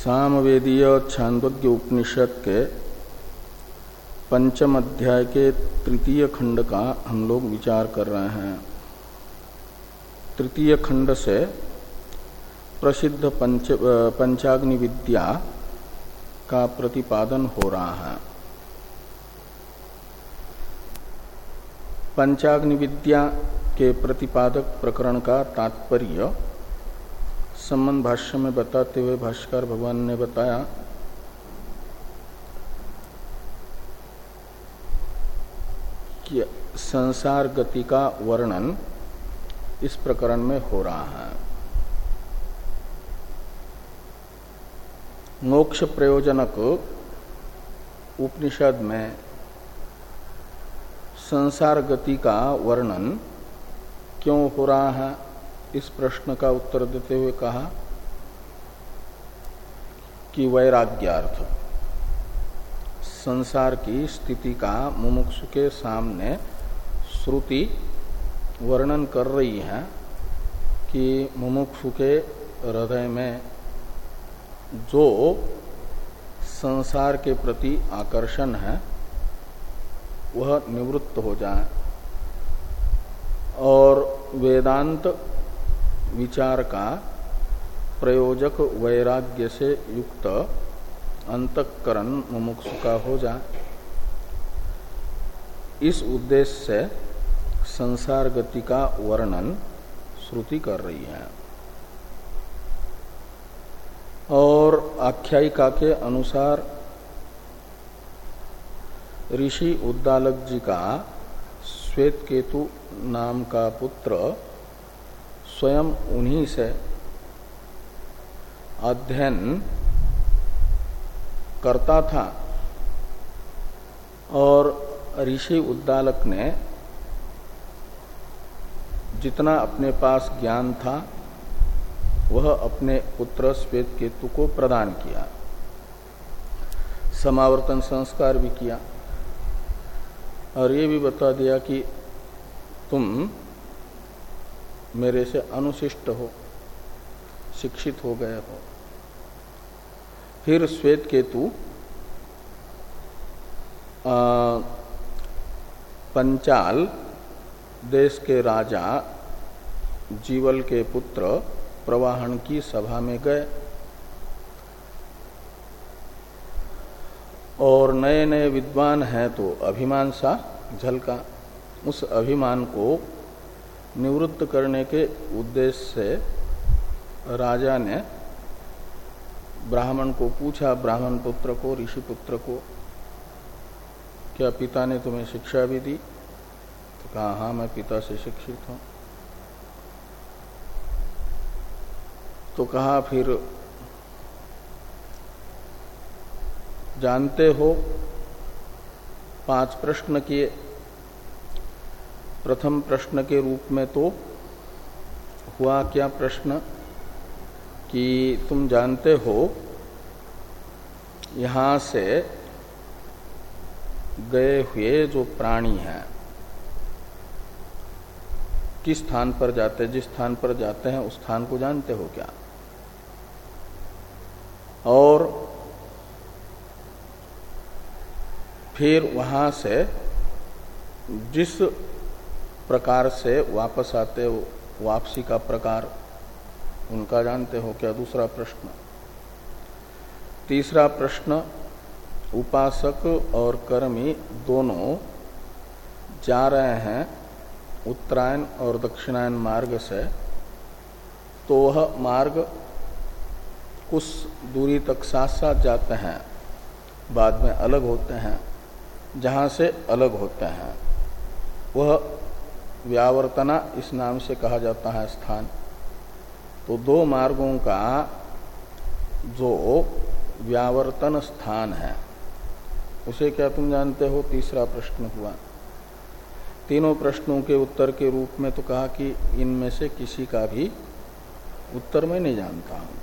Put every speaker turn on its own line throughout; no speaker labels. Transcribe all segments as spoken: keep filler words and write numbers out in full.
सामवेदीय छांदोग्य उपनिषद के पंचम अध्याय के तृतीय खंड का हम लोग विचार कर रहे हैं। तृतीय खंड से प्रसिद्ध पंच पंचाग्नि विद्या का प्रतिपादन हो रहा है। पंचाग्नि विद्या के प्रतिपादक प्रकरण का तात्पर्य संबंध भाष्य में बताते हुए भाष्यकार भगवान ने बताया कि संसार गति का वर्णन इस प्रकरण में हो रहा है। मोक्ष प्रयोजनक उपनिषद में संसार गति का वर्णन क्यों हो रहा है, इस प्रश्न का उत्तर देते हुए कहा कि वैराग्यार्थ संसार की स्थिति का मुमुक्षु के सामने श्रुति वर्णन कर रही है कि मुमुक्षु के हृदय में जो संसार के प्रति आकर्षण है वह निवृत्त हो जाए और वेदांत विचार का प्रयोजक वैराग्य से युक्त अंतःकरण मुमुक्षु का हो जाए। इस उद्देश्य से संसार गति का वर्णन श्रुति कर रही है और आख्यायिका के अनुसार ऋषि उद्दालक जी का श्वेत केतु नाम का पुत्र स्वयं उन्हीं से अध्ययन करता था और ऋषि उद्दालक ने जितना अपने पास ज्ञान था वह अपने पुत्र श्वेत केतु को प्रदान किया, समावर्तन संस्कार भी किया और ये भी बता दिया कि तुम मेरे से अनुशिष्ट हो, शिक्षित हो गए हो। फिर श्वेत केतु पंचाल देश के राजा जीवल के पुत्र प्रवाहन की सभा में गए और नए नए विद्वान हैं तो अभिमान सा झलका। उस अभिमान को निवृत्त करने के उद्देश्य से राजा ने ब्राह्मण को पूछा, ब्राह्मण पुत्र को, ऋषि पुत्र को, क्या पिता ने तुम्हें शिक्षा भी दी? तो कहा हाँ, मैं पिता से शिक्षित हूं। तो कहा फिर जानते हो, पांच प्रश्न किए। प्रथम प्रश्न के रूप में तो हुआ क्या प्रश्न कि तुम जानते हो यहां से गए हुए जो प्राणी हैं किस स्थान पर जाते हैं, जिस स्थान पर जाते हैं उस स्थान को जानते हो क्या? और फिर वहां से जिस प्रकार से वापस आते हो, वापसी का प्रकार उनका जानते हो क्या? दूसरा प्रश्न। तीसरा प्रश्न, उपासक और कर्मी दोनों जा रहे हैं उत्तरायण और दक्षिणायन मार्ग से, तो वह मार्ग कुछ दूरी तक साथ साथ जाते हैं, बाद में अलग होते हैं। जहाँ से अलग होते हैं वह व्यावर्तना इस नाम से कहा जाता है स्थान। तो दो मार्गों का जो व्यावर्तन स्थान है उसे क्या तुम जानते हो? तीसरा प्रश्न हुआ। तीनों प्रश्नों के उत्तर के रूप में तो कहा कि इनमें से किसी का भी उत्तर मैं नहीं जानता हूं।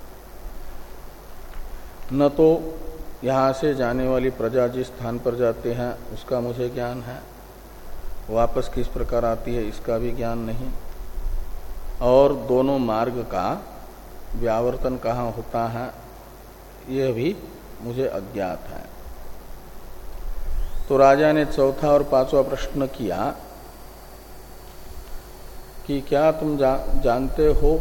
न तो यहां से जाने वाली प्रजा जिस स्थान पर जाते हैं उसका मुझे ज्ञान है, वापस किस प्रकार आती है इसका भी ज्ञान नहीं, और दोनों मार्ग का व्यावर्तन कहाँ होता है यह भी मुझे अज्ञात है। तो राजा ने चौथा और पांचवा प्रश्न किया कि क्या तुम जा, जानते हो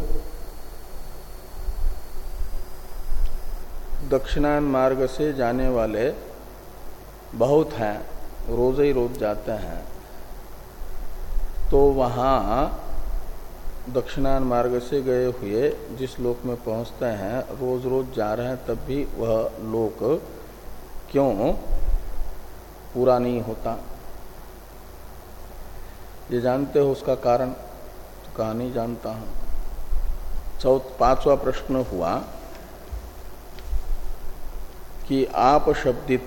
दक्षिणायन मार्ग से जाने वाले बहुत हैं, रोज ही रोज जाते हैं, तो वहाँ दक्षिणायन मार्ग से गए हुए जिस लोक में पहुँचते हैं, रोज रोज जा रहे हैं, तब भी वह लोक क्यों पूरा नहीं होता? ये जानते हो उसका कारण? तो कहा नहीं जानता हूँ। चौथ पांचवा प्रश्न हुआ कि आप शब्दित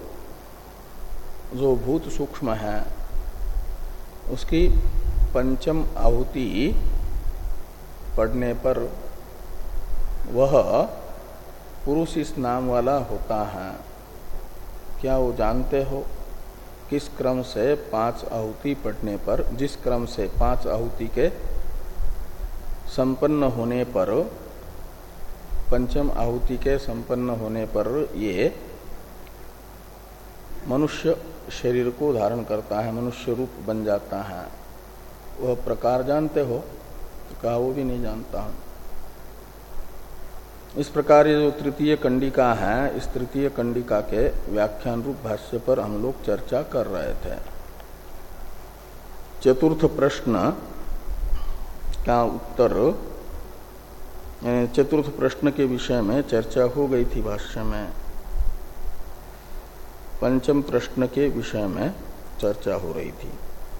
जो भूत सूक्ष्म है उसकी पंचम आहुति पढ़ने पर वह पुरुष इस नाम वाला होता है, क्या वो जानते हो? किस क्रम से पांच आहुति पढ़ने पर, जिस क्रम से पांच आहुति के संपन्न होने पर, पंचम आहुति के संपन्न होने पर ये मनुष्य शरीर को धारण करता है, मनुष्य रूप बन जाता है, वह प्रकार जानते हो? तो कहा वो भी नहीं जानता हूं। इस प्रकार ये जो तृतीय कंडिका है, इस तृतीय कंडिका के व्याख्यान रूप भाष्य पर हम लोग चर्चा कर रहे थे। चतुर्थ प्रश्न का उत्तर, चतुर्थ प्रश्न के विषय में चर्चा हो गई थी भाष्य में। पंचम प्रश्न के विषय में चर्चा हो रही थी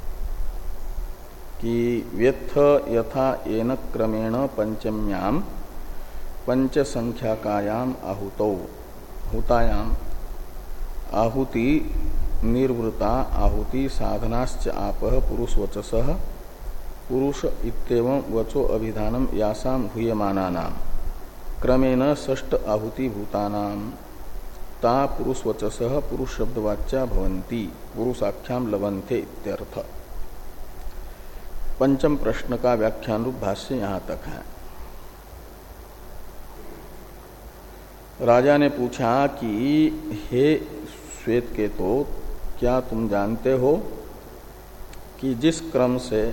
कि व्यथ यथा येन क्रमेण पंचम्याम पंच संख्याकायाम आहुतौ हुतायाम आहुति निर्वृता आहुति साधनाश्च आपः पुरुषवचसः पुरुष इत्येवं वचो अभिधानम यासाम हुयमानानां क्रमेण षष्ठ आहुति भूतानां ता पुरुषवचसः पुरुष शब्दवाच्या भवन्ति पुरुषाख्याम लभन्ते इत्यर्थ। पंचम प्रश्न का व्याख्यान रूप भाष्य यहाँ तक है। राजा ने पूछा कि हे श्वेत केतो, क्या तुम जानते हो कि जिस क्रम से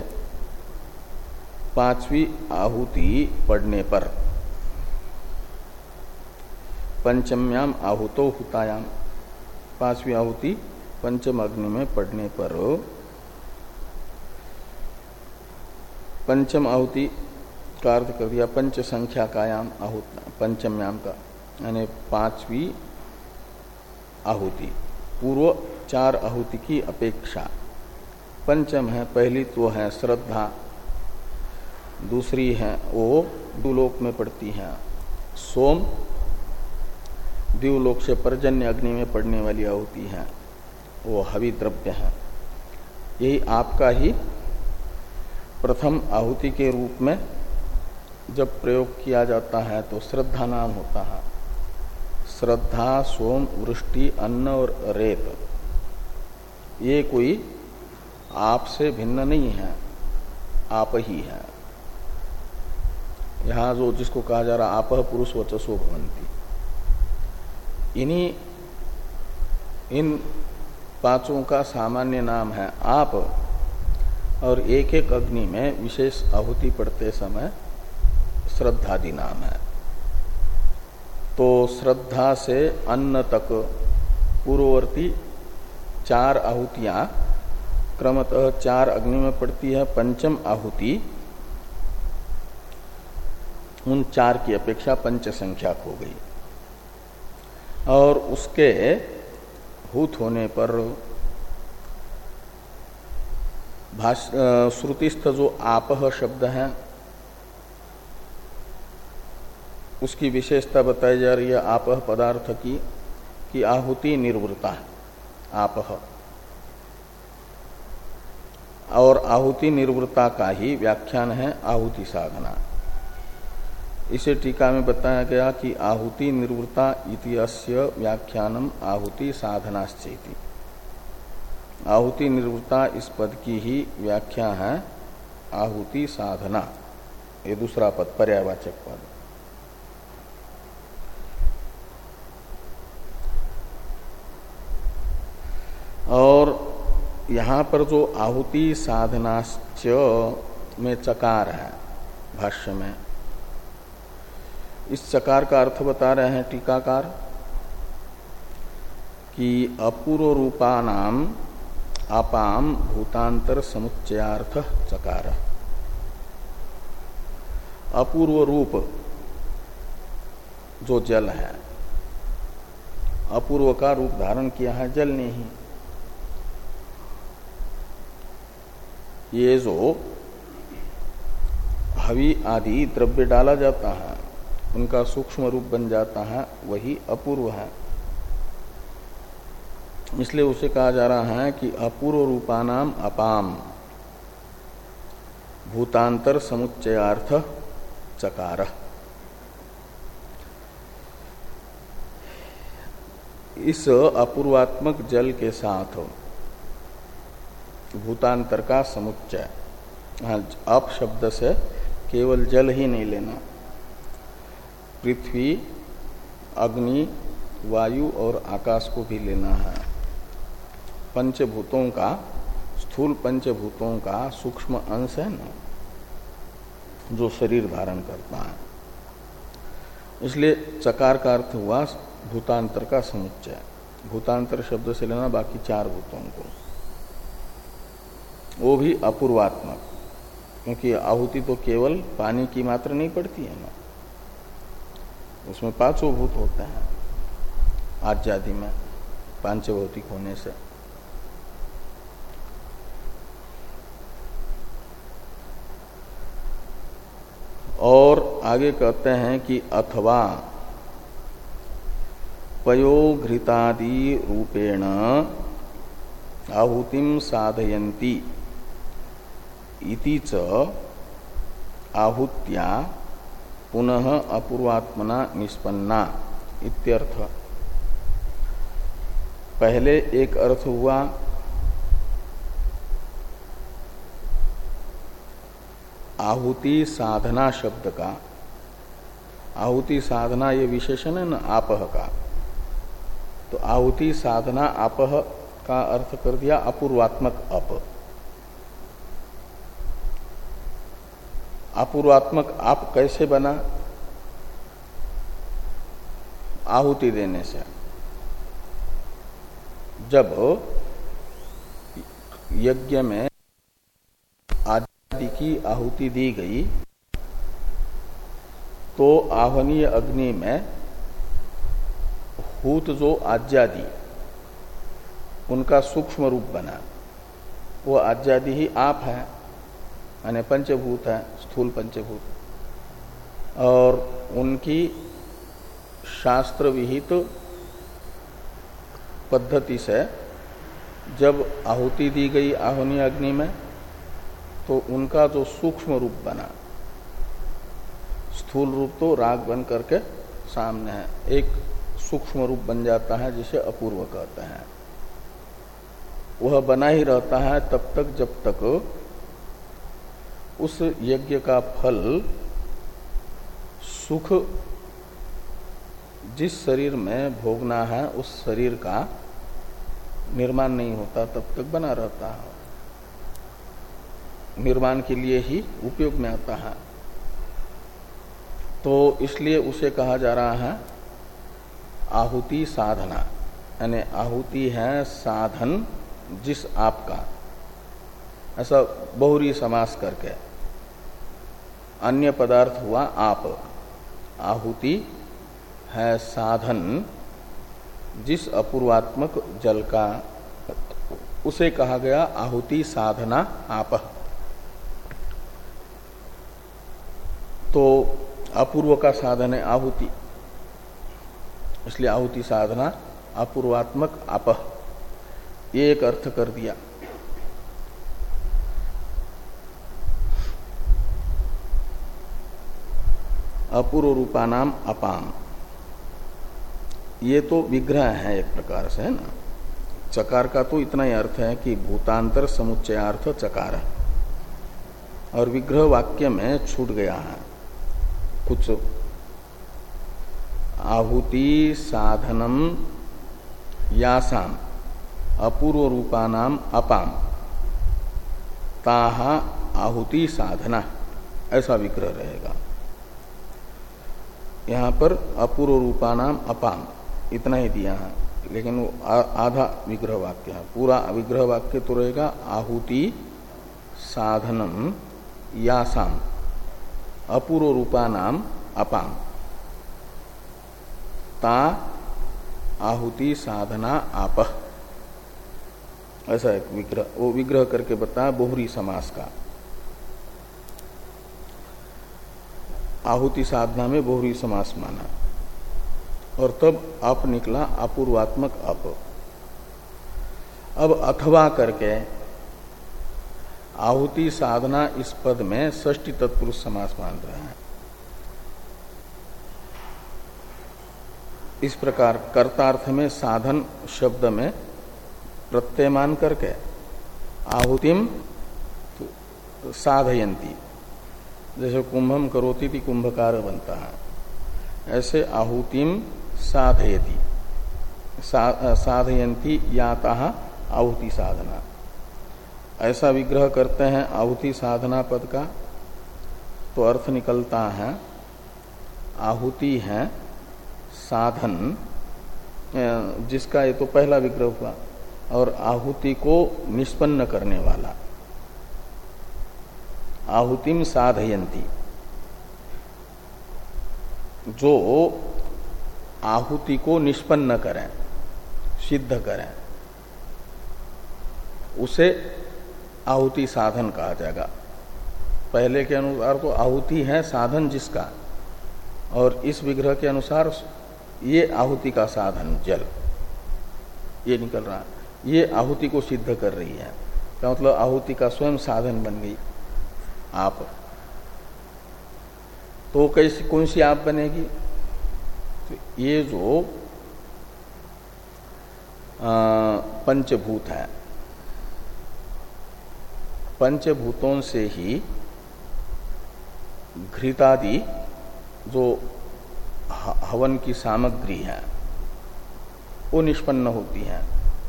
पांचवी आहुति पढ़ने पर, पंचम्याम आहुतो हुतायाम, पांचवी आहुति पंचम अग्नि में पढ़ने पर, पंचम आहुति का अर्थ कर दिया पंच संख्या कायाम आहुत, पंचम्याम का यानी पांचवी आहुति, पूर्व चार आहुति की अपेक्षा पंचम है। पहली तो है श्रद्धा, दूसरी है वो द्युलोक में पड़ती है सोम, द्युलोक से पर्जन्य अग्नि में पड़ने वाली आहुति है वो हवि द्रव्य है। यही आपका ही प्रथम आहुति के रूप में जब प्रयोग किया जाता है तो श्रद्धा नाम होता है। श्रद्धा, सोम, वृष्टि, अन्न और रेत, ये कोई आपसे भिन्न नहीं है, आप ही है। यहाँ जो जिसको कहा जा रहा आपह पुरुष वचसो भवन्ति, इन्हीं इन पांचों का सामान्य नाम है आप, और एक एक अग्नि में विशेष आहुति पड़ते समय श्रद्धादि नाम है। तो श्रद्धा से अन्न तक पूर्ववर्ती चार आहुतियां क्रमतः चार अग्नि में पड़ती है। पंचम आहुति उन चार की अपेक्षा पंच संख्याक हो गई, और उसके हूत होने पर श्रुतिस्थ जो आपह शब्द है उसकी विशेषता बताई जा रही है आपह पदार्थ की, कि आहुति निर्वृता आपह, और आहुति निर्वृता का ही व्याख्यान है आहुति साधना। इसे टीका में बताया गया कि आहुति निर्वृता इति अस्य व्याख्यानम आहुति साधनाश्चेति। आहुति निर्वृता इस पद की ही व्याख्या है आहुति साधना, ये दूसरा पद पर्यायवाचक पद। यहाँ पर जो आहुति साधनाश्च में चकार है भाष्य में, इस चकार का अर्थ बता रहे हैं टीकाकार कि अपूर्व रूपानाम आपाम भूतांतर समुच्चयार्थ चकार। अपूर्व रूप जो जल है, अपूर्व का रूप धारण किया है जल ने ही। ये जो हवि आदि द्रव्य डाला जाता है उनका सूक्ष्म रूप बन जाता है, वही अपूर्व है। इसलिए उसे कहा जा रहा है कि अपूर्व रूपानाम अपाम भूतांतर समुच्चयार्थ चकार। इस अपूर्वात्मक जल के साथ भूतांतर का समुच्चय, अप शब्द से केवल जल ही नहीं लेना, पृथ्वी, अग्नि, वायु और आकाश को भी लेना है। पंचभूतों का, स्थूल पंचभूतों का सूक्ष्म अंश है ना, जो शरीर धारण करता है। इसलिए चकार का अर्थ हुआ भूतांतर का समुच्चय। भूतांतर शब्द से लेना बाकी चार भूतों को, वो भी अपूर्वात्मक, क्योंकि आहुति तो केवल पानी की मात्र नहीं पड़ती है ना, उसमें पांचों भूत होते हैं आज्यादि में, पांचभौतिक होने से। और आगे कहते हैं कि अथवा पयोघृतादि रूपेण आहुतिम साधयन्ति इति च आहुत्या पुनः अपूर्वात्मना निष्पन्ना इत्यर्थ। पहले एक अर्थ हुआ आहुति साधना शब्द का। आहुति साधना ये विशेषण है न आपह का, तो आहुति साधना आपह का अर्थ कर दिया अपूर्वात्मक अप। अपूर्वात्मक आप कैसे बना? आहुति देने से। जब यज्ञ में आदि की आहुति दी गई तो आह्वनीय अग्नि में हूत जो आज्यादि उनका सूक्ष्म रूप बना, वो आज्यादि ही आप है, यानी पंचभूत है, स्थूल पंचभूत, और उनकी शास्त्र विहित तो पद्धति से जब आहुति दी गई आह्वनीय अग्नि में तो उनका जो सूक्ष्म रूप बना, स्थूल रूप तो राग बन करके सामने है, एक सूक्ष्म रूप बन जाता है जिसे अपूर्व कहते हैं। वह बना ही रहता है तब तक जब तक उस यज्ञ का फल सुख जिस शरीर में भोगना है उस शरीर का निर्माण नहीं होता, तब तक बना रहता है, निर्माण के लिए ही उपयोग में आता है। तो इसलिए उसे कहा जा रहा है आहुति साधना, यानी आहुति है साधन जिस आपका, ऐसा बहुरी समास करके। अन्य पदार्थ हुआ आप, आहुति है साधन जिस अपूर्वात्मक जल का, उसे कहा गया आहुति साधना आप। तो अपूर्व का साधन है आहुति, इसलिए आहुति साधना अपूर्वात्मक आप, ये एक अर्थ कर दिया। अपूर्व रूपानाम अपाम, ये तो विग्रह है एक प्रकार से, है ना। चकार का तो इतना ही अर्थ है कि भूतांतर समुच्चयार्थ चकार, और विग्रह वाक्य में छूट गया है कुछ। आहुति साधनम यासाम अपूर्व रूपानाम अपाम ताहा आहुति साधना, ऐसा विग्रह रहेगा। यहाँ पर अपूर्व रूपानाम अपाम इतना ही दिया है, लेकिन वो आधा विग्रह वाक्य है। पूरा विग्रह वाक्य तो रहेगा आहुति साधनम यासाम अपूर्व रूपानाम अपाम ता आहुति साधना आपह, ऐसा एक विग्रह, वो विग्रह करके बताया बहुरी समास का। आहुति साधना में बहुरी समास माना और तब अप निकला अपूर्वात्मक अप। अब अथवा करके आहुति साधना इस पद में षष्ठी तत्पुरुष समास मान रहे हैं। इस प्रकार कर्तार्थ में साधन शब्द में प्रत्यय मान करके आहुतिम साधयंती, जैसे कुंभम करोति थी कुंभकार बनता है, ऐसे आहुतिम साधयति सा, साधयंती याता आहुति साधना, ऐसा विग्रह करते हैं आहुति साधना पद का। तो अर्थ निकलता है आहुति है साधन, जिसका ये तो पहला विग्रह हुआ, और आहुति को निष्पन्न करने वाला आहुतिम साधयंती, जो आहुति को निष्पन्न करें, सिद्ध करें, उसे आहुति साधन कहा जाएगा। पहले के अनुसार तो आहुति है साधन जिसका, और इस विग्रह के अनुसार ये आहुति का साधन जल, ये निकल रहा, ये आहुति को सिद्ध कर रही है। क्या मतलब आहुति का स्वयं साधन बन गई आप। तो कैसी कौन सी आप बनेगी? तो ये जो आ, पंचभूत है, पंचभूतों से ही घृतादि जो हवन की सामग्री है वो निष्पन्न होती है।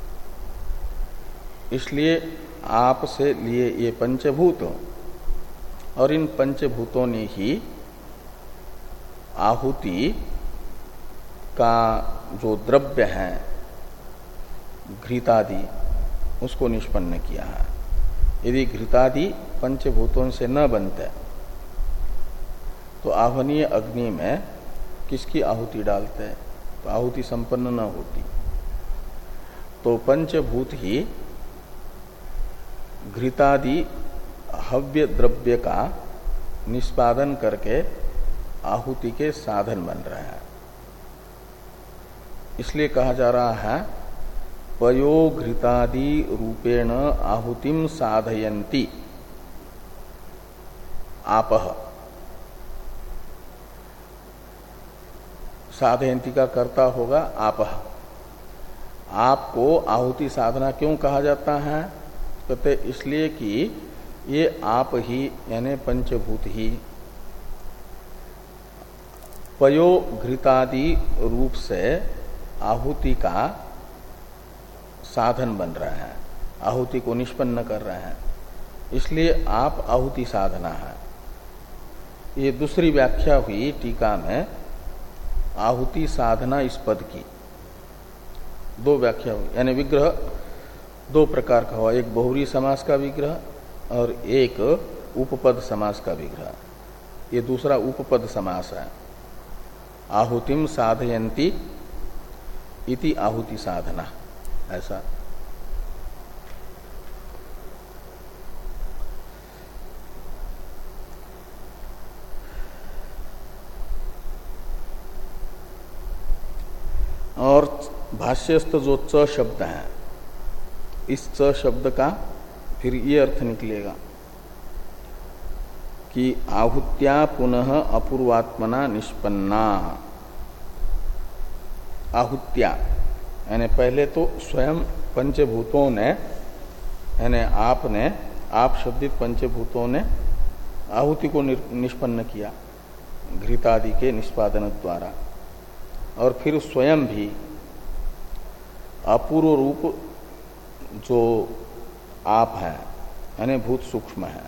इसलिए आप से लिए ये पंचभूत, और इन पंचभूतों ने ही आहुति का जो द्रव्य है घृतादि उसको निष्पन्न किया है। यदि घृतादि पंचभूतों से न बनते तो आह्वनीय अग्नि में किसकी आहुति डालते हैं? तो आहुति संपन्न न होती। तो पंचभूत ही घृतादि हव्य द्रव्य का निष्पादन करके आहुति के साधन बन रहे हैं। इसलिए कहा जा रहा है पयो घृतादि रूपेण आहुतिम साधयन्ति आपह। साधयन्ति का कर्ता होगा आपह। आपको आहुति साधना क्यों कहा जाता है? कहते इसलिए कि ये आप ही यानी पंचभूत ही पयो घृतादि रूप से आहुति का साधन बन रहे हैं, आहुति को निष्पन्न कर रहे हैं, इसलिए आप आहुति साधना है। ये दूसरी व्याख्या हुई टीका में आहुति साधना इस पद की। दो व्याख्या हुई, यानी विग्रह दो प्रकार का हुआ, एक बहुरी समास का विग्रह और एक उपपद समास का विग्रह। ये दूसरा उपपद समास है। आहुतिम साधयन्ति इति आहुति साधना, ऐसा। और भाष्यस्थ जो च शब्द है, इस च शब्द का फिर ये अर्थ निकलेगा कि आहुत्या पुनः अपूर्वात्मना निष्पन्ना। आहुत्या यानी पहले तो स्वयं पंचभूतों ने, यानी आपने, आप शब्दित पंचभूतों ने आहुति को निष्पन्न किया घृतादि के निष्पादन द्वारा, और फिर स्वयं भी अपूर्व रूप जो आप है यानी भूत सूक्ष्म है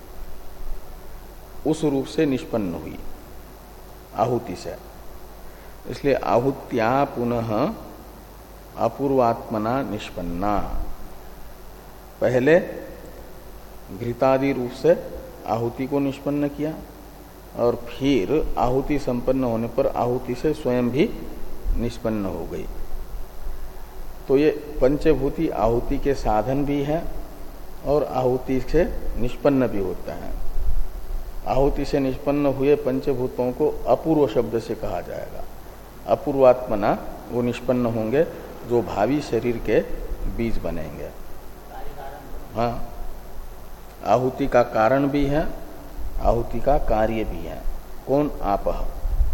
उस रूप से निष्पन्न हुई आहुति से। इसलिए आहुत्या पुनः अपूर्वात्मना निष्पन्ना, पहले घृतादि रूप से आहुति को निष्पन्न किया और फिर आहुति संपन्न होने पर आहुति से स्वयं भी निष्पन्न हो गई। तो ये पंचभूति आहुति के साधन भी है और आहुति से निष्पन्न भी होता है। आहुति से निष्पन्न हुए पंचभूतों को अपूर्व शब्द से कहा जाएगा। अपूर्वात्मना वो निष्पन्न होंगे जो भावी शरीर के बीज बनेंगे। हाँ, आहुति का कारण भी है, आहुति का कार्य भी है। कौन? आपह।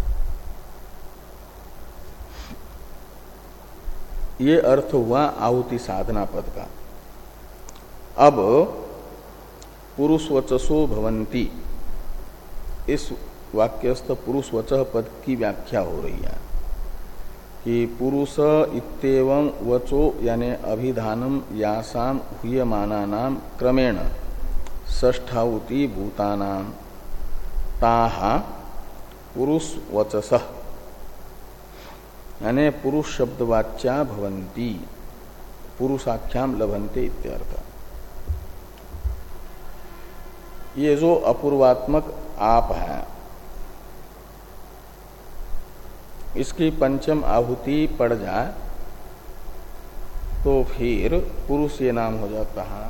ये अर्थ हुआ आहुति साधना पद का। अब पुरुषवचसो भवन्ति, इस वाक्यस्थ पुरुषवचः पद की व्याख्या हो रही है कि पुरुष इत्येवं वचो यानी अभिधानम यासाम हुयमानानाम क्रमेण षष्ठाहुति भूतानाम ताहा पुरुषवचसः यानी पुरुष शब्दवाच्या भवन्ति पुरुषाख्याम लभन्ते इत्यर्थ। ये जो अपूर्वात्मक आप है इसकी पंचम आहुति पड़ जाए तो फिर पुरुष ये नाम हो जाता है।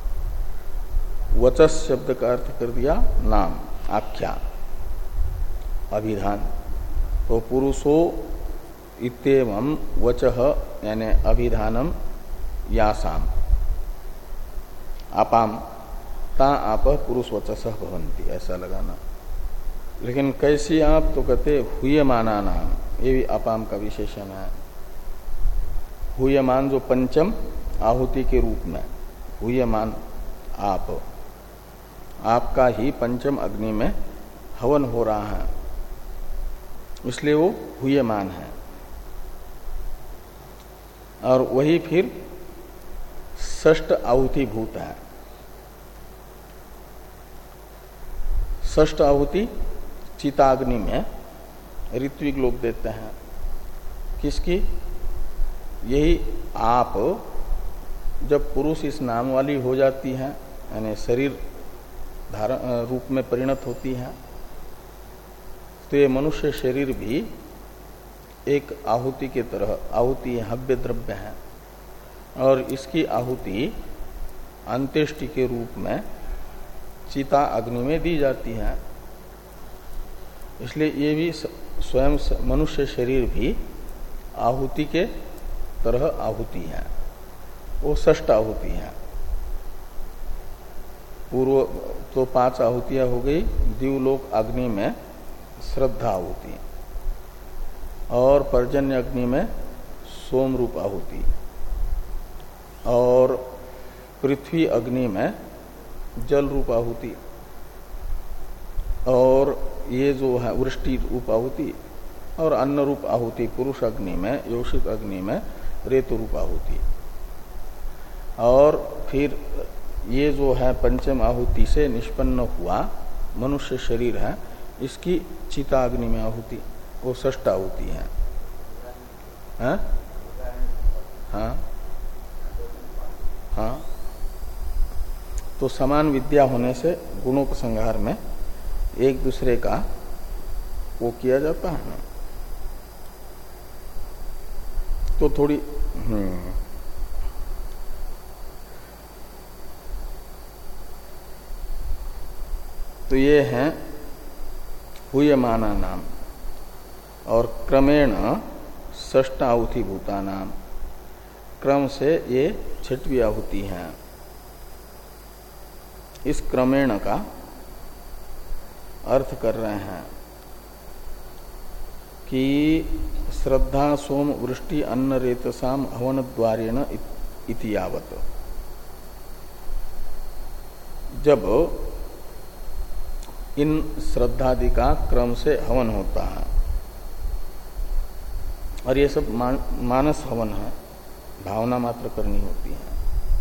वचस शब्द का अर्थ कर दिया नाम, आख्या, अभिधान। तो पुरुषो इत्येवं वचः यानी अभिधानम यासाम आपाम ता आप पुरुषवचसः भवन्ति, ऐसा लगाना। लेकिन कैसी आप? तो कहते हुयमाना नाम, ये भी अपाम का विशेषण है। हुयमान जो पंचम आहुति के रूप में, हुयमान आप, आपका ही पंचम अग्नि में हवन हो रहा है, इसलिए वो हुयमान है। और वही फिर षष्ठ आहुति भूत है। षष्ठ आहुति चिताग्नि में ऋत्विक लोग देते हैं। किसकी? यही आप जब पुरुष इस नाम वाली हो जाती है यानी शरीर धारण रूप में परिणत होती है तो ये मनुष्य शरीर भी एक आहुति के तरह, आहुति हव्य द्रव्य है और इसकी आहुति अंत्येष्टि के रूप में चिता अग्नि में दी जाती है। इसलिए ये भी स्वयं मनुष्य शरीर भी आहुति के तरह आहुति है, वो षष्ठ आहुति है। पूर्व तो पांच आहुतियां हो गई। दिवलोक अग्नि में श्रद्धा आहुति और पर्जन्य अग्नि में सोम रूप आहुति और पृथ्वी अग्नि में जल रूप आहुति और ये जो है वृष्टि रूप आहुति और अन्न रूप आहुति पुरुष अग्नि में, योषित अग्नि में रेतु रूप आहुति। और फिर ये जो है पंचम आहुति से निष्पन्न हुआ मनुष्य शरीर है, इसकी चिता अग्नि में आहुति, वो षष्ठ आहुति है। हाँ हाँ हाँ। तो समान विद्या होने से गुणोपसंहार में एक दूसरे का वो किया जाता है ना। तो थोड़ी हम्म तो ये है हुयमाना नाम और क्रमेण षष्ठ आहुति भूता नाम, क्रम से ये छठवीं आहुति है। इस क्रमेण का अर्थ कर रहे हैं कि श्रद्धा सोम वृष्टि अन्न रेतसाम हवन द्वारेण इति यावत। जब इन श्रद्धादि का क्रम से हवन होता है और ये सब मान, मानस हवन है, भावना मात्र करनी होती है।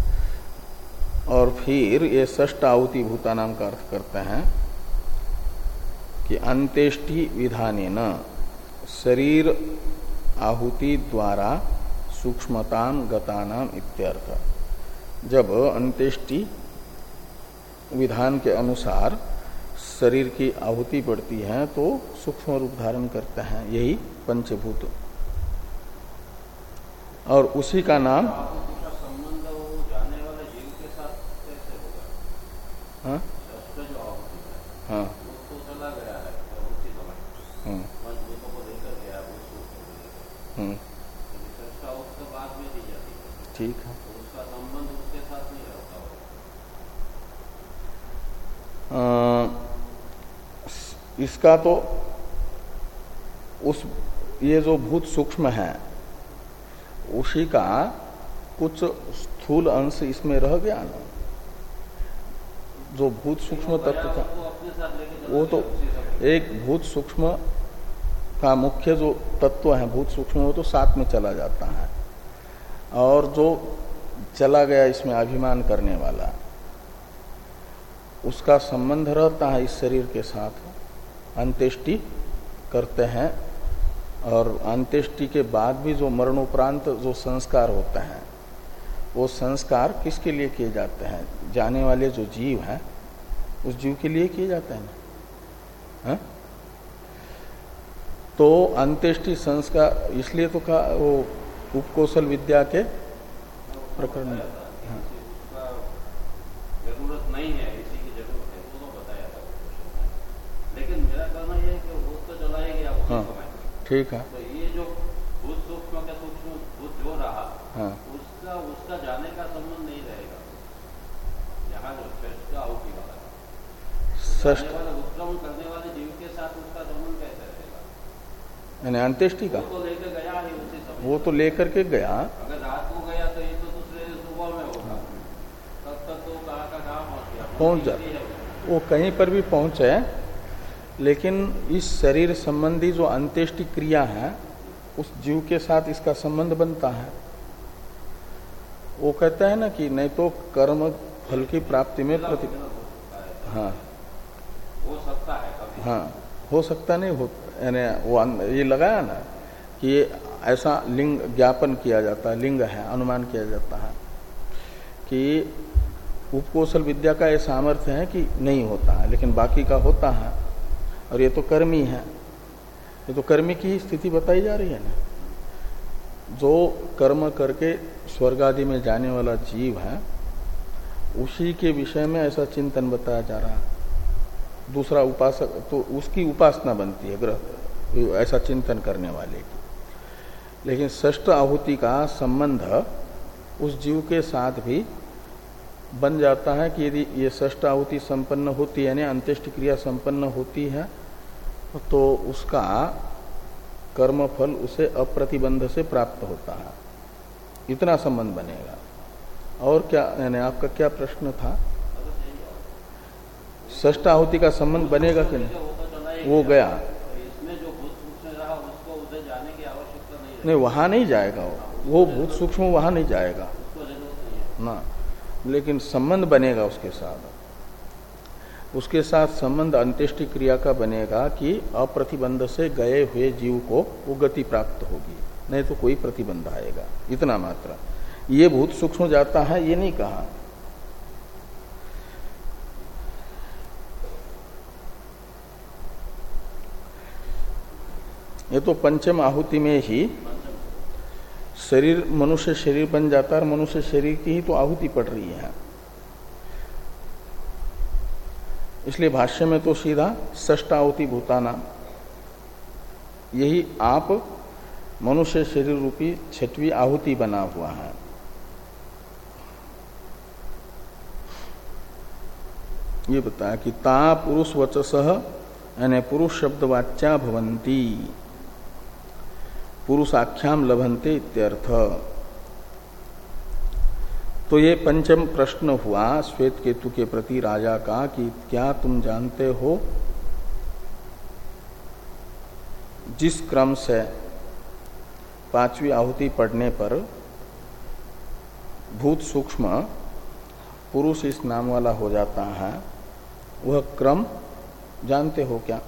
और फिर ये षष्ठ आहुति भूता नाम का अर्थ करते हैं कि अंत्येष्टि विधानेन शरीर आहुति द्वारा सूक्ष्मताम गतानाम इत्यर्थ। जब अंत्येष्टि विधान के अनुसार शरीर की आहुति पड़ती है तो सूक्ष्म रूप धारण करते हैं, यही पंचभूत। और उसी का नाम
संबंध वो जाने वाले जीव के साथ कैसे होगा?
हाँ हाँ
तो चला गया है उसी समय पंचभूतों को लेकर गया वो चर्चा उसके बाद में दी जाती है।
ठीक है।
तो उसका संबंध उसके साथ नहीं रहता
आ, इसका तो उस ये जो भूत सूक्ष्म है उसी का कुछ स्थूल अंश इसमें रह गया ना। जो भूत सूक्ष्म तत्व था वो तो एक भूत सूक्ष्म का मुख्य जो तत्व है भूत सूक्ष्म वो तो साथ में चला जाता है, और जो चला गया इसमें अभिमान करने वाला उसका संबंध रहता है इस शरीर के साथ। अंत्येष्टि करते हैं और अंत्येष्टि के बाद भी जो मरणोपरांत जो संस्कार होते हैं वो संस्कार किसके लिए किए जाते हैं? जाने वाले जो जीव हैं उस जीव के लिए किए जाते हैं ना। तो अंत्येष्टि संस्कार इसलिए तो कहा वो उपकौशल विद्या के प्रकरण में हाँ।
जरूरत नहीं है, इसी की जरूरत है वो तो बताया था। लेकिन मेरा कहना यह है कि वो तो चला ही गया उसी
हाँ।
समय।
ठीक है।
तो ये जो भूत सूक्ष्म का सूक्ष्म भूत जो रहा
हाँ।
उसका उसका जाने का संबंध नहीं रहेगा। यहाँ जो श्रेष्ठ आहुति वाला
षष्ठ
उत्क्रमण करने वाले जीव के साथ उसका संबंध कैसे रहेगा?
यानी अंत्येष्टि का
वो तो लेकर गया ही उसी समय।
वो तो लेकर के गया।
अगर रात को गया तो ये तो दूसरे सुबह में होगा, तब तक तो कहाँ का कहाँ पहुँच गया,
पहुंच जा वो कहीं पर भी पहुंचे, लेकिन इस शरीर संबंधी जो अंत्येष्टि क्रिया है उस जीव के साथ इसका संबंध बनता है। वो कहता है ना कि नहीं तो कर्म फल की प्राप्ति में प्रति हाँ
हो सकता है कभी।
हाँ हो सकता नहीं हो, यानी वो ये लगाया ना कि ये ऐसा लिंग ज्ञापन किया जाता है, लिंग है, अनुमान किया जाता है कि उपकौशल विद्या का ये सामर्थ्य है कि नहीं होता है, लेकिन बाकी का होता है। और ये तो कर्मी है, ये तो कर्मी की स्थिति बताई जा रही है ना। जो कर्म करके स्वर्ग आदि में जाने वाला जीव है उसी के विषय में ऐसा चिंतन बताया जा रहा है। दूसरा उपासक तो उसकी उपासना बनती है ग्रह ऐसा चिंतन करने वाले की। लेकिन षष्ठ आहुति का संबंध उस जीव के साथ भी बन जाता है कि यदि ये षष्ठ आहुति संपन्न होती है यानी अंत्येष्टि क्रिया संपन्न होती है तो उसका कर्मफल उसे अप्रतिबंध से प्राप्त होता है, इतना संबंध बनेगा। और क्या यानी आपका क्या प्रश्न था? षष्ठ आहुति का संबंध बनेगा कि नहीं? वो गया नहीं, वहां नहीं जाएगा वो वो भूत सूक्ष्म वहां नहीं जाएगा ना, लेकिन संबंध बनेगा उसके साथ। उसके साथ संबंध अंत्येष्टि क्रिया का बनेगा कि अप्रतिबंध से गए हुए जीव को वो गति प्राप्त होगी, नहीं तो कोई प्रतिबंध आएगा, इतना मात्र। ये भूत सूक्ष्म जाता है ये नहीं कहा। ये तो पंचम आहुति में ही शरीर मनुष्य शरीर बन जाता है, मनुष्य शरीर की ही तो आहुति पड़ रही है। इसलिए भाष्य में तो सीधा षष्ठ आहुति भूताना, यही आप मनुष्य शरीर रूपी छठवीं आहुति बना हुआ है। ये बताया कि ता पुरुष वचसः यानी पुरुष शब्द वाच्या भवंती पुरुषाख्याम लभन्ते इत्यर्थ। तो ये पंचम प्रश्न हुआ श्वेत केतु के प्रति राजा का कि क्या तुम जानते हो जिस क्रम से पांचवी आहुति पढ़ने पर भूत सूक्ष्म पुरुष इस नाम वाला हो जाता है, वह क्रम जानते हो क्या?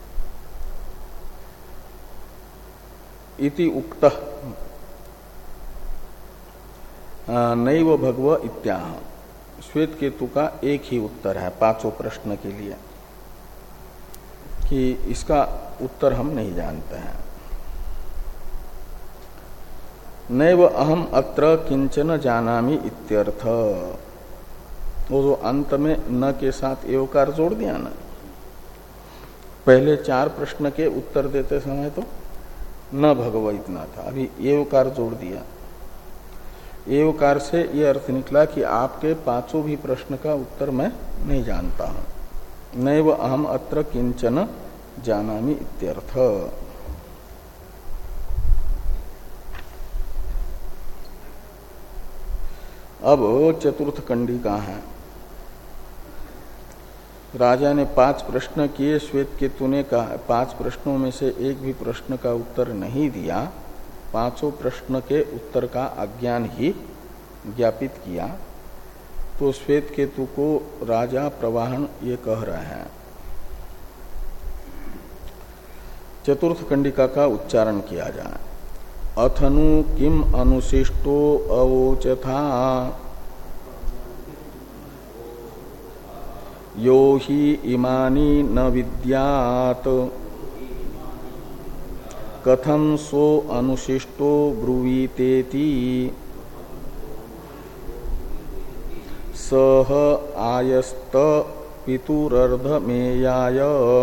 इति उक्तः नैव भगव इत्याह। श्वेत केतु का एक ही उत्तर है पांचों प्रश्न के लिए कि इसका उत्तर हम नहीं जानते हैं। नैव अहम अत्र किंचन जानामि इत्यर्थ। वो जो अंत में न के साथ एवकार जोड़ दिया ना, पहले चार प्रश्न के उत्तर देते समय तो न भगव इतना था, अभी एवकार जोड़ दिया। एवकार से यह अर्थ निकला कि आपके पांचों भी प्रश्न का उत्तर मैं नहीं जानता हूं। नैव अहम अत्र किंचन जानामि इत्यर्थ। अब चतुर्थ कंडिका है। राजा ने पांच प्रश्न किए, श्वेत केतु ने कहा पांच प्रश्नों में से एक भी प्रश्न का उत्तर नहीं दिया, पांचों प्रश्न के उत्तर का अज्ञान ही ज्ञापित किया, तो श्वेत केतु को राजा प्रवाहन ये कह रहे हैं। चतुर्थ कंडिका का उच्चारण किया जाए। अथनु किम अनुशिष्टो अवोचथा यो हि इमानि न विद्यात् कथं सो अनुशिष्टो ब्रुवीतेति सह आयस्त पितुरर्धमेयाय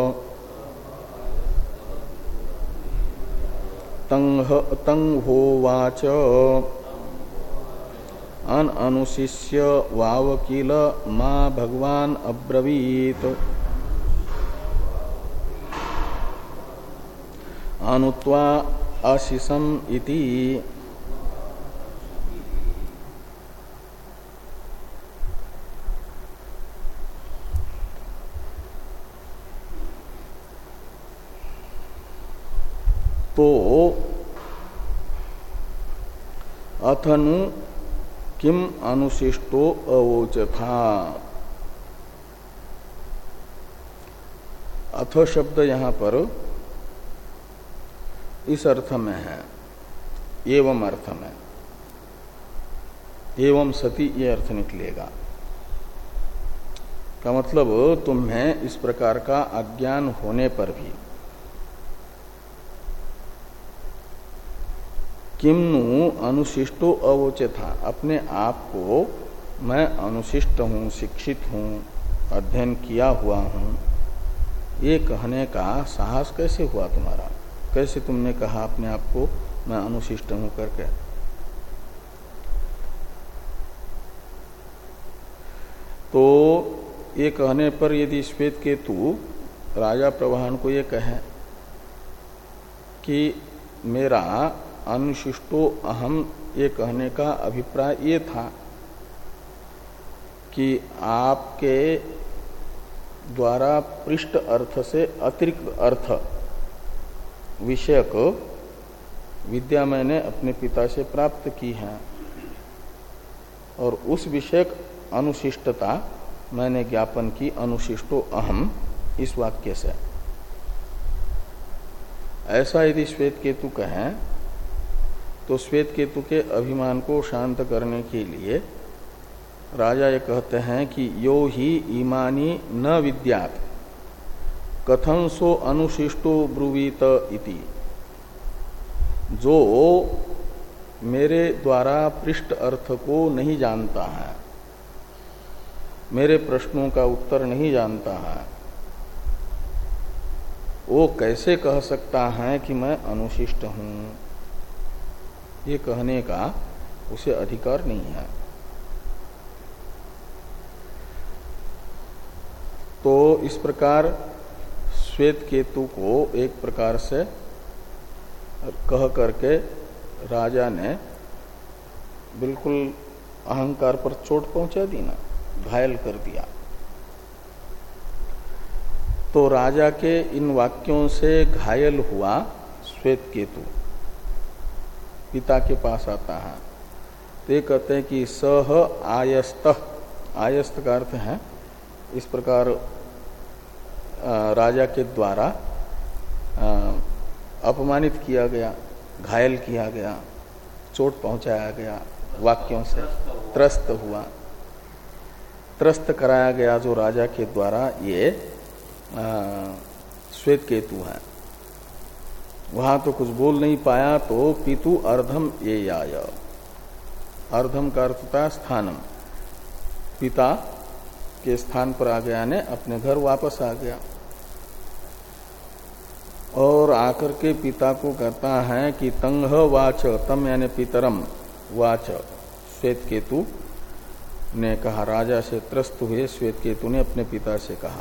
तंग होवाच अन अनुशिष्य वाव किल मा भगवान अब्रवीत अनुत्वा आशिषम इति। तो अथनु किम अनुशिष्टो अवोचथा, अथ शब्द यहां पर इस अर्थ में है, एवं अर्थ में, एवं सति ये अर्थ निकलेगा। का मतलब तुम्हें इस प्रकार का अज्ञान होने पर भी किम्नु अनुशिष्टो अवोचथा, अपने आप को मैं अनुशिष्ट हूँ, शिक्षित हूँ, अध्ययन किया हुआ हूँ, ये कहने का साहस कैसे हुआ तुम्हारा? कैसे तुमने कहा अपने आप को मैं अनुशिष्ट हूँ करके? तो ये कहने पर यदि श्वेत केतु राजा प्रवाहन को ये कहे कि मेरा अनुशिष्टो अहम, ये कहने का अभिप्राय ये था कि आपके द्वारा पृष्ठ अर्थ से अतिरिक्त अर्थ विषयक विद्या मैंने अपने पिता से प्राप्त की है और उस विषयक अनुशिष्टता मैंने ज्ञापन की, अनुशिष्टो अहम, इस वाक्य से। ऐसा यदि श्वेत केतु कहें तो श्वेत केतु के अभिमान को शांत करने के लिए राजा ये कहते हैं कि यो ही ईमानी न विद्यात् कथं सो अनुशिष्टो ब्रुवीत इति। जो मेरे द्वारा पृष्ठ अर्थ को नहीं जानता है, मेरे प्रश्नों का उत्तर नहीं जानता है, वो कैसे कह सकता है कि मैं अनुशिष्ट हूं? ये कहने का उसे अधिकार नहीं है। तो इस प्रकार श्वेत केतु को एक प्रकार से कह करके राजा ने बिल्कुल अहंकार पर चोट पहुंचा दी ना, घायल कर दिया। तो राजा के इन वाक्यों से घायल हुआ श्वेत केतु, पिता के पास आता है तो ये कहते हैं कि सह आयस्त, आयस्त का अर्थ है इस प्रकार राजा के द्वारा अपमानित किया गया, घायल किया गया, चोट पहुंचाया गया, वाक्यों से त्रस्त हुआ, त्रस्त कराया गया जो राजा के द्वारा ये श्वेत केतु है। वहां तो कुछ बोल नहीं पाया तो पितु अर्धम ये याय, अर्धम का अर्थ था स्थानम, पिता के स्थान पर आ गया ने अपने घर वापस आ गया और आकर के पिता को कहता है कि तंग वाच, तम यानी पितरम, वाच श्वेत केतु ने कहा, राजा से त्रस्त हुए श्वेत केतु ने अपने पिता से कहा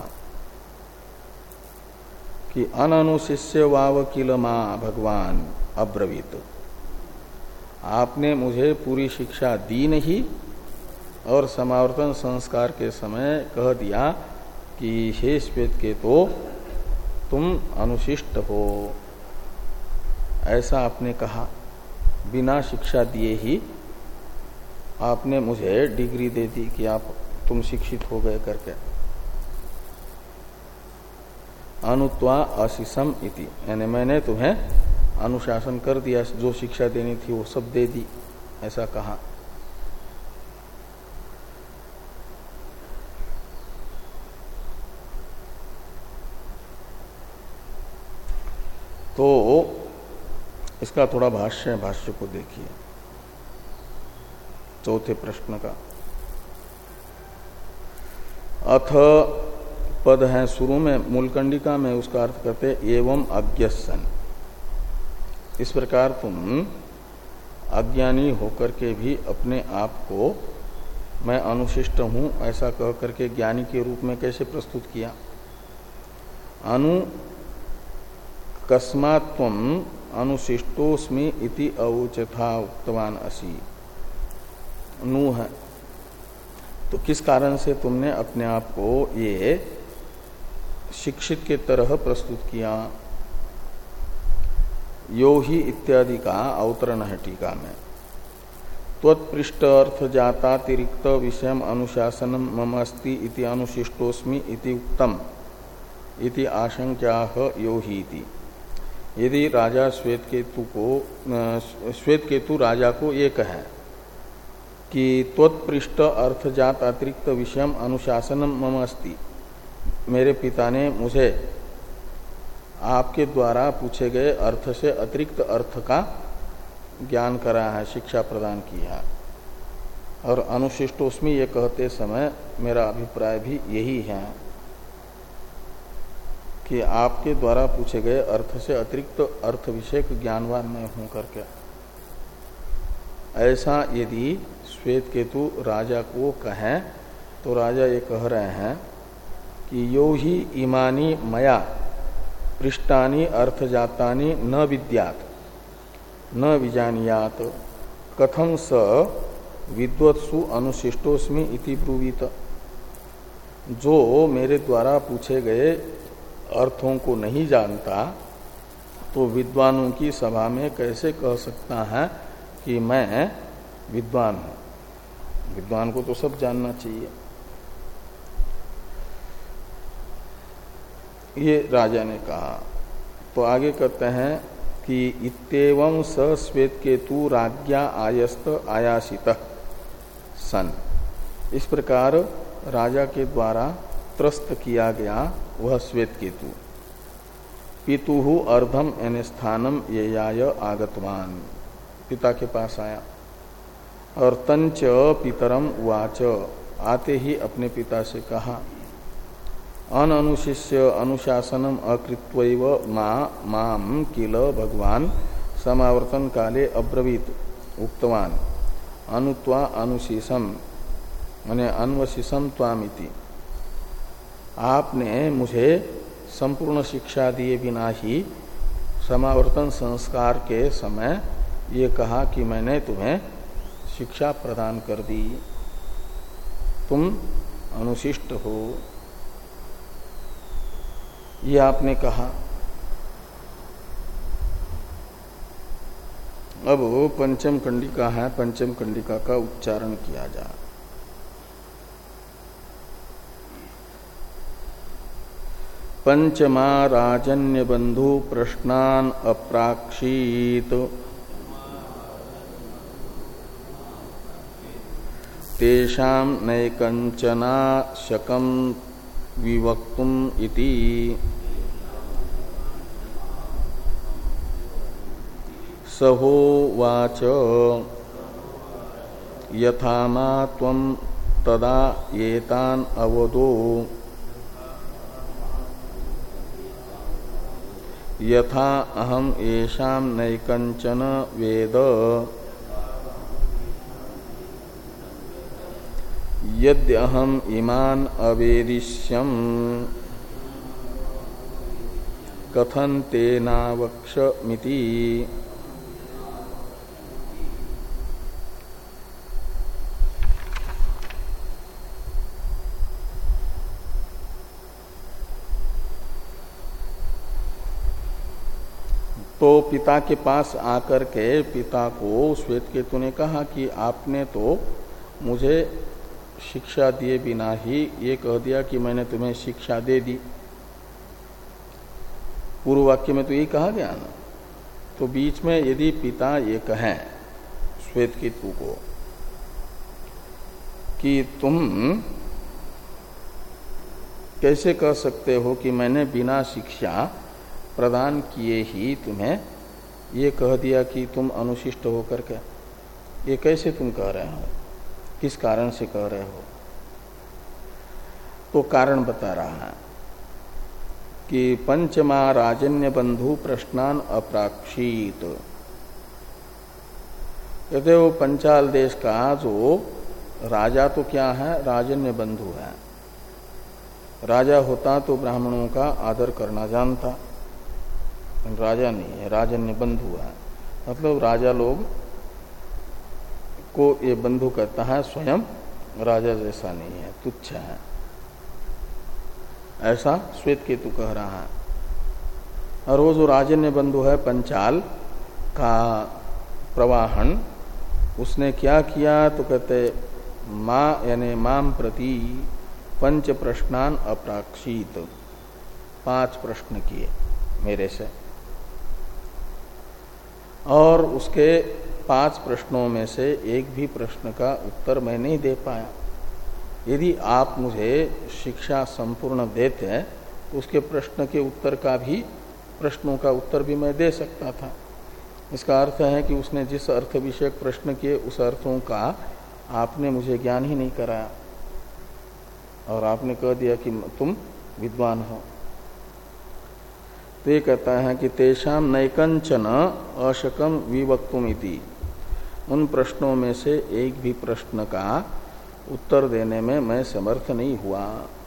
कि अननुशिष्य वाव किल मां भगवान अब्रवीत, आपने मुझे पूरी शिक्षा दी नहीं और समावर्तन संस्कार के समय कह दिया कि हे श्वेत केतु तुम अनुशिष्ट हो, ऐसा आपने कहा। बिना शिक्षा दिए ही आपने मुझे डिग्री दे दी कि आप तुम शिक्षित हो गए करके। अनुत्वा अशिषम इति, यानी मैंने तुम्हें अनुशासन कर दिया, जो शिक्षा देनी थी वो सब दे दी, ऐसा कहा। तो इसका थोड़ा भाष्य है, भाष्य को देखिए चौथे प्रश्न का। अथ पद है शुरू में, मूलकंडिका में उसका अर्थ करते एवं अज्ञसन, इस प्रकार तुम अज्ञानी होकर के भी अपने आप को मैं अनुशिष्ट हूं ऐसा कह करके ज्ञानी के रूप में कैसे प्रस्तुत किया। अनु कस्मात्वम अनुशिष्टोस्मि इति अवोचथा उक्तवान असि, नु है तो किस कारण से तुमने अपने आप को ये शिक्षित के तरह प्रस्तुत किया। यो ही इत्यादि का अवतरण है टीका में। त्वत्पृष्ठ अर्थ जातातिरिक्त विषयम अनुशासनम मम अस्ति इति अनुशिष्टोस्मि इति उक्तम इति आशंक्याह यो ही इति। यदि राजा श्वेतकेतु को श्वेतकेतु राजा को ये कहे कि त्वत्पृष्ठ अर्थजात अतिरिक्त विषयम अनुशासनम मम अस्ति, मेरे पिता ने मुझे आपके द्वारा पूछे गए अर्थ से अतिरिक्त अर्थ का ज्ञान कराया है, शिक्षा प्रदान की है। और अनुशिष्टोस्मि ये कहते समय मेरा अभिप्राय भी यही है कि आपके द्वारा पूछे गए अर्थ से अतिरिक्त अर्थ विषयक ज्ञानवान मैं हूं करके। ऐसा यदि श्वेतकेतु राजा को कहें तो राजा ये कह रहे हैं कि यो ही इमानी मया पृष्ठानि अर्थजातानि न विद्यात न विजानियात कथम स विद्वत्सु अनुशिष्टोस्मि इति ब्रूवीत। जो मेरे द्वारा पूछे गए अर्थों को नहीं जानता तो विद्वानों की सभा में कैसे कह सकता है कि मैं विद्वान हूं। विद्वान को तो सब जानना चाहिए। ये राजा ने कहा। तो आगे कहते हैं कि इत्येवं स श्वेतकेतु राज्ञा आयस्त आयासित सन, इस प्रकार राजा के द्वारा त्रस्त किया गया वह श्वेतकेतु पितुहु अर्धम एन स्थानम येयाय आगतवान, पिता के पास आया और तंच पितरम वाच, आते ही अपने पिता से कहा अननुशिष्य अनुशासनम अकृत्वैव मां माम किल भगवान समावर्तन काले अब्रवीत उक्तवान अनुत्वा अनुशिषम माने अन्वशिषम त्वामिति। आपने मुझे संपूर्ण शिक्षा दिए बिना ही समावर्तन संस्कार के समय ये कहा कि मैंने तुम्हें शिक्षा प्रदान कर दी, तुम अनुशिष्ट हो, ये आपने कहा। अब पंचम कंडिका है, पंचम कंडिका का उच्चारण किया जाए। पंचमा राजन्य बंधु प्रश्नान अप्राक्षीत तेषां नैकंचना शकं विवक्तुम इति। सहोवाच यथामा त्वं तदा एतान अवदो यथा अहम येषां नैकंचन वेद यद्यहम इमान अवेदिष्यम् कथं तेनावक्ष्यमिति। तो पिता के पास आकर के पिता को श्वेतकेतु ने कहा कि आपने तो मुझे शिक्षा दिए बिना ही ये कह दिया कि मैंने तुम्हें शिक्षा दे दी। पूर्व वाक्य में तो यही कहा गया ना। तो बीच में यदि पिता ये कहें श्वेतकेतु को कि तुम कैसे कह सकते हो कि मैंने बिना शिक्षा प्रदान किए ही तुम्हें ये कह दिया कि तुम अनुशिष्ट होकर के, ये कैसे तुम कह रहे हो, किस कारण से कह रहे हो। तो कारण बता रहा है कि पंचमा राजन्य बंधु प्रश्नान अप्राक्षीत। कहते वो पंचाल देश का जो राजा तो क्या है, राजन्य बंधु है। राजा होता तो ब्राह्मणों का आदर करना जानता, राजा नहीं है, राजन्य बंधु है। मतलब राजा लोग को ये बंधु कहता है, स्वयं राजा जैसा नहीं है, तुच्छ है, ऐसा श्वेतकेतु कह रहा है। और वो जो राजन्य बंधु है पंचाल का प्रवाहन, उसने क्या किया तो कहते मां यानी माम प्रति पंच प्रश्नान अप्राक्षीत, पांच प्रश्न किए मेरे से, और उसके पांच प्रश्नों में से एक भी प्रश्न का उत्तर मैं नहीं दे पाया। यदि आप मुझे शिक्षा संपूर्ण देते हैं तो उसके प्रश्न के उत्तर का भी, प्रश्नों का उत्तर भी मैं दे सकता था। इसका अर्थ है कि उसने जिस अर्थ विषयक प्रश्न किए उस अर्थों का आपने मुझे ज्ञान ही नहीं कराया और आपने कह दिया कि तुम विद्वान हो। तो ये कहता है कि तेषां नैकंचन अशकम विवक्तुमिति, उन प्रश्नों में से एक भी प्रश्न का उत्तर देने में मैं समर्थ नहीं हुआ।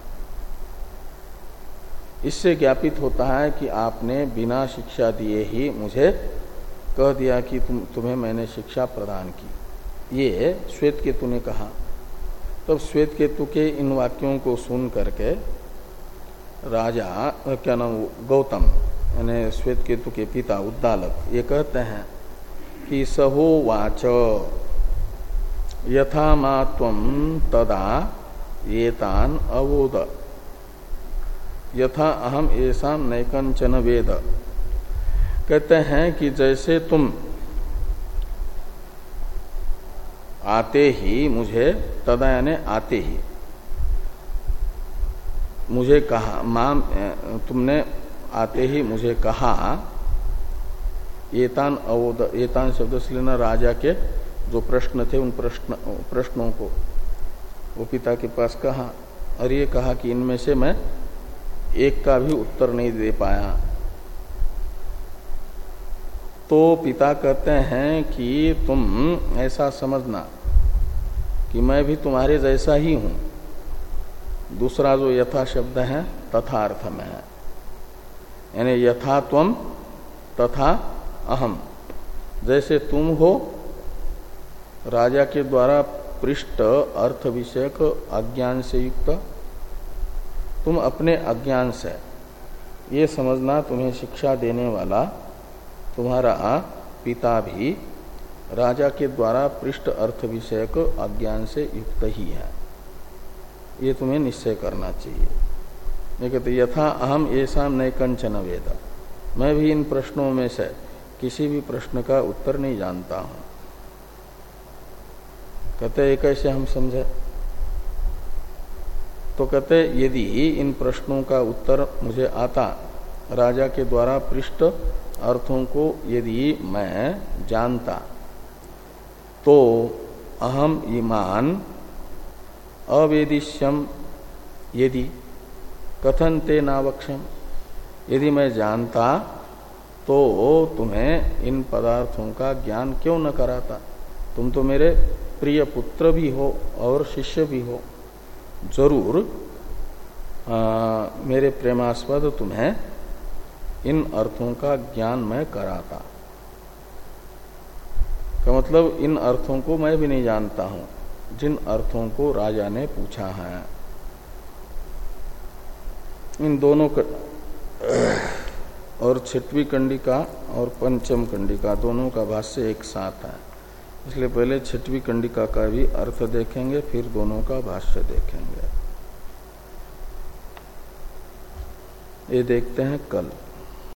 इससे ज्ञापित होता है कि आपने बिना शिक्षा दिए ही मुझे कह दिया कि तुम तुम्हें मैंने शिक्षा प्रदान की। ये श्वेतकेतु ने कहा। तब तो श्वेतकेतु के इन वाक्यों को सुन करके राजा क्या नाम गौतम यानी श्वेतकेतु के पिता उद्दालक ये कहते हैं कि सहोवाच यथा मा त्वं तदा एतान अवोद यथा अहम ऐसा नैकंचन वेद। कहते हैं कि जैसे तुम आते ही मुझे, तदा यानी आते ही मुझे कहा, माम तुमने आते ही मुझे कहा, एतान अवोद, एतान शब्द से लेना राजा के जो प्रश्न थे उन प्रश्न प्रश्नों को वो पिता के पास कहा, और ये कहा कि इनमें से मैं एक का भी उत्तर नहीं दे पाया। तो पिता कहते हैं कि तुम ऐसा समझना कि मैं भी तुम्हारे जैसा ही हूं। दूसरा जो यथा शब्द है तथा अर्थ में है, यानी यथा त्वम तथा अहम, जैसे तुम हो राजा के द्वारा पृष्ठ अर्थ विषयक अज्ञान से युक्त, तुम अपने अज्ञान से ये समझना तुम्हें शिक्षा देने वाला तुम्हारा पिता भी राजा के द्वारा पृष्ठ अर्थ विषयक अज्ञान से युक्त ही है, ये तुम्हें निश्चय करना चाहिए। ये कहते यथा अहम ऐसा नए कंचन वेद, मैं भी इन प्रश्नों में से किसी भी प्रश्न का उत्तर नहीं जानता हूं। कहते ये कैसे हम समझे? तो कहते यदि इन प्रश्नों का उत्तर मुझे आता, राजा के द्वारा पृष्ठ अर्थों को यदि मैं जानता, तो अहम ईमान अवेदिष्यम यदि कथन ते नावक्षम, यदि मैं जानता तो तुम्हें इन पदार्थों का ज्ञान क्यों न कराता? तुम तो मेरे प्रिय पुत्र भी हो और शिष्य भी हो, जरूर आ, मेरे प्रेमास्पद तुम्हें इन अर्थों का ज्ञान मैं कराता। का मतलब इन अर्थों को मैं भी नहीं जानता हूं जिन अर्थों को राजा ने पूछा है। इन दोनों क... और छठवीं कंडिका और पंचम कंडिका दोनों का भाष्य एक साथ है, इसलिए पहले छठवीं कंडिका का भी अर्थ देखेंगे, फिर दोनों का भाष्य देखेंगे। ये देखते हैं कल।